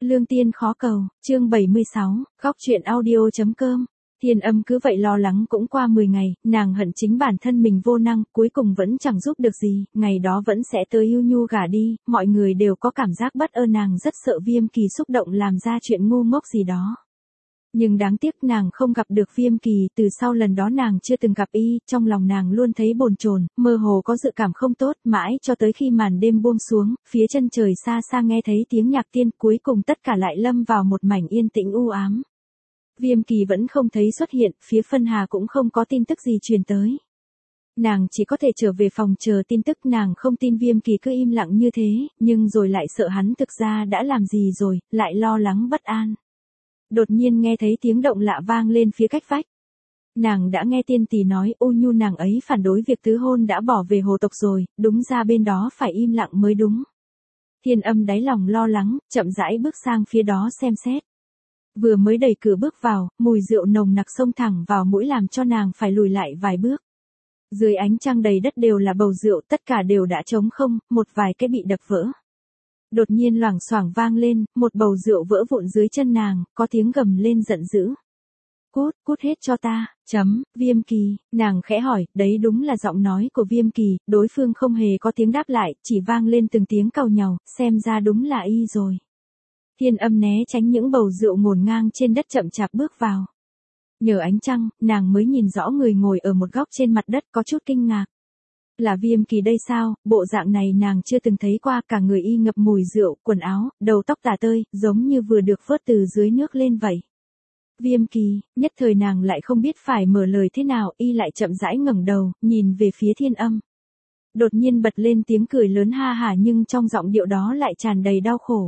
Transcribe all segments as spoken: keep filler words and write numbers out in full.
Lương tiên khó cầu, chương bảy mươi sáu, góc truyện audio.com. Thiên Âm cứ vậy lo lắng cũng qua mười ngày, nàng hận chính bản thân mình vô năng, cuối cùng vẫn chẳng giúp được gì, ngày đó vẫn sẽ tới yêu nhu gả đi, mọi người đều có cảm giác bất ơn, nàng rất sợ Viêm Kỳ xúc động làm ra chuyện ngu ngốc gì đó. Nhưng đáng tiếc nàng không gặp được Viêm Kỳ, từ sau lần đó nàng chưa từng gặp y, trong lòng nàng luôn thấy bồn chồn, mơ hồ có dự cảm không tốt, mãi cho tới khi màn đêm buông xuống, phía chân trời xa xa nghe thấy tiếng nhạc tiên, cuối cùng tất cả lại lâm vào một mảnh yên tĩnh u ám. Viêm Kỳ vẫn không thấy xuất hiện, phía Phân Hà cũng không có tin tức gì truyền tới. Nàng chỉ có thể trở về phòng chờ tin tức, nàng không tin Viêm Kỳ cứ im lặng như thế, nhưng rồi lại sợ hắn thực ra đã làm gì rồi, lại lo lắng bất an. Đột nhiên nghe thấy tiếng động lạ vang lên phía cách vách. Nàng đã nghe tiên tỷ nói U Nhu nàng ấy phản đối việc tứ hôn đã bỏ về hồ tộc rồi, đúng ra bên đó phải im lặng mới đúng. Thiên Âm đáy lòng lo lắng, chậm rãi bước sang phía đó xem xét. Vừa mới đẩy cửa bước vào, mùi rượu nồng nặc xông thẳng vào mũi làm cho nàng phải lùi lại vài bước. Dưới ánh trăng đầy đất đều là bầu rượu, tất cả đều đã trống không, một vài cái bị đập vỡ. Đột nhiên loảng xoảng vang lên, một bầu rượu vỡ vụn dưới chân nàng, có tiếng gầm lên giận dữ. Cút, cút hết cho ta, chấm, Viêm Kỳ, nàng khẽ hỏi, đấy đúng là giọng nói của Viêm Kỳ, đối phương không hề có tiếng đáp lại, chỉ vang lên từng tiếng càu nhàu, xem ra đúng là y rồi. Thiên Âm né tránh những bầu rượu ngổn ngang trên đất chậm chạp bước vào. Nhờ ánh trăng, nàng mới nhìn rõ người ngồi ở một góc trên mặt đất có chút kinh ngạc. Là Viêm Kỳ đây sao, bộ dạng này nàng chưa từng thấy qua, cả người y ngập mùi rượu, quần áo, đầu tóc tả tơi, giống như vừa được vớt từ dưới nước lên vậy. Viêm Kỳ, nhất thời nàng lại không biết phải mở lời thế nào, y lại chậm rãi ngẩng đầu, nhìn về phía Thiên Âm. Đột nhiên bật lên tiếng cười lớn ha hả, nhưng trong giọng điệu đó lại tràn đầy đau khổ.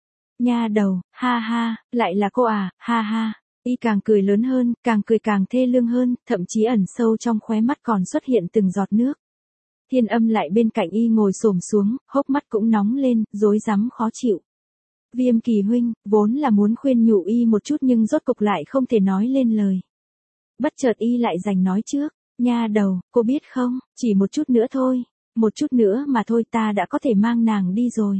Nha đầu, ha ha, lại là cô à, ha ha. Y càng cười lớn hơn, càng cười càng thê lương hơn, thậm chí ẩn sâu trong khóe mắt còn xuất hiện từng giọt nước. Thiên Âm lại bên cạnh y ngồi xổm xuống, hốc mắt cũng nóng lên, rối rắm khó chịu. Viêm Kỳ huynh, vốn là muốn khuyên nhủ y một chút nhưng rốt cục lại không thể nói lên lời. Bất chợt y lại giành nói trước, nha đầu, cô biết không, chỉ một chút nữa thôi, một chút nữa mà thôi ta đã có thể mang nàng đi rồi.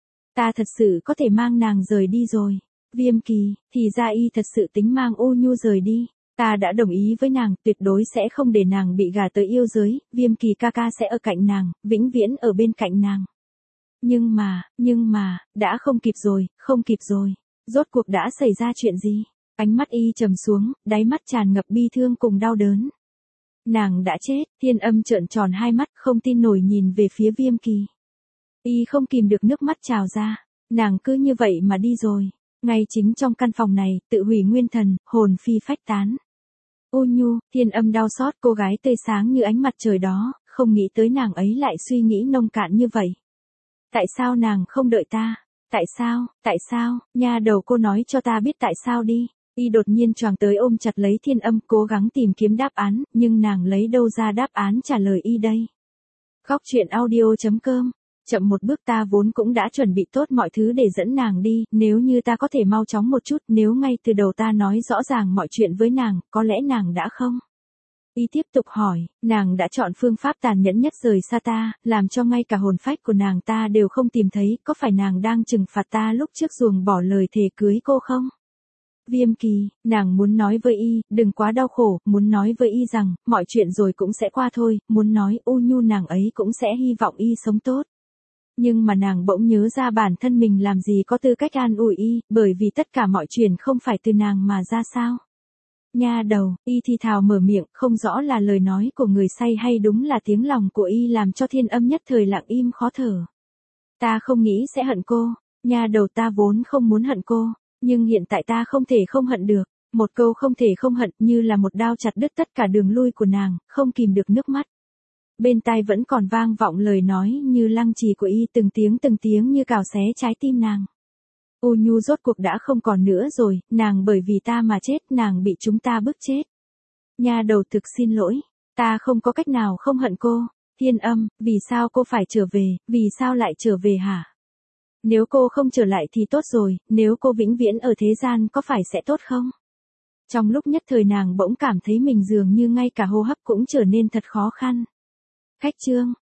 Ta thật sự có thể mang nàng rời đi rồi. Viêm Kỳ, thì ra y thật sự tính mang U Nhu rời đi. Ta đã đồng ý với nàng, tuyệt đối sẽ không để nàng bị gả tới yêu giới, Viêm Kỳ ca ca sẽ ở cạnh nàng, vĩnh viễn ở bên cạnh nàng. Nhưng mà, nhưng mà, đã không kịp rồi, không kịp rồi. Rốt cuộc đã xảy ra chuyện gì? Ánh mắt y trầm xuống, đáy mắt tràn ngập bi thương cùng đau đớn. Nàng đã chết, Thiên Âm trợn tròn hai mắt không tin nổi nhìn về phía Viêm Kỳ. Y không kìm được nước mắt trào ra, nàng cứ như vậy mà đi rồi. Ngay chính trong căn phòng này, tự hủy nguyên thần, hồn phi phách tán. U Nhu, Thiên Âm đau xót, cô gái tươi sáng như ánh mặt trời đó, không nghĩ tới nàng ấy lại suy nghĩ nông cạn như vậy. Tại sao nàng không đợi ta? Tại sao, tại sao, nha đầu cô nói cho ta biết tại sao đi. Y đột nhiên choàng tới ôm chặt lấy Thiên Âm, cố gắng tìm kiếm đáp án, nhưng nàng lấy đâu ra đáp án trả lời y đây. Góc truyện audio.com. Chậm một bước, ta vốn cũng đã chuẩn bị tốt mọi thứ để dẫn nàng đi, nếu như ta có thể mau chóng một chút, nếu ngay từ đầu ta nói rõ ràng mọi chuyện với nàng, có lẽ nàng đã không. Y tiếp tục hỏi, nàng đã chọn phương pháp tàn nhẫn nhất rời xa ta, làm cho ngay cả hồn phách của nàng ta đều không tìm thấy, có phải nàng đang trừng phạt ta lúc trước ruồng bỏ lời thề cưới cô không? Viêm Kỳ, nàng muốn nói với y, đừng quá đau khổ, muốn nói với y rằng, mọi chuyện rồi cũng sẽ qua thôi, muốn nói U Nhu nàng ấy cũng sẽ hy vọng y sống tốt. Nhưng mà nàng bỗng nhớ ra bản thân mình làm gì có tư cách an ủi y, bởi vì tất cả mọi chuyện không phải từ nàng mà ra sao. Nha đầu, y thì thào mở miệng, không rõ là lời nói của người say hay đúng là tiếng lòng của y làm cho Thiên Âm nhất thời lặng im khó thở. Ta không nghĩ sẽ hận cô, nha đầu ta vốn không muốn hận cô, nhưng hiện tại ta không thể không hận được. Một câu không thể không hận như là một đao chặt đứt tất cả đường lui của nàng, không kìm được nước mắt. Bên tai vẫn còn vang vọng lời nói như lăng trì của y, từng tiếng từng tiếng như cào xé trái tim nàng. U Nhu rốt cuộc đã không còn nữa rồi, nàng bởi vì ta mà chết, nàng bị chúng ta bức chết. Nha đầu thực xin lỗi, ta không có cách nào không hận cô. Thiên Âm, vì sao cô phải trở về, vì sao lại trở về hả? Nếu cô không trở lại thì tốt rồi, nếu cô vĩnh viễn ở thế gian có phải sẽ tốt không? Trong lúc nhất thời nàng bỗng cảm thấy mình dường như ngay cả hô hấp cũng trở nên thật khó khăn. Khách chương,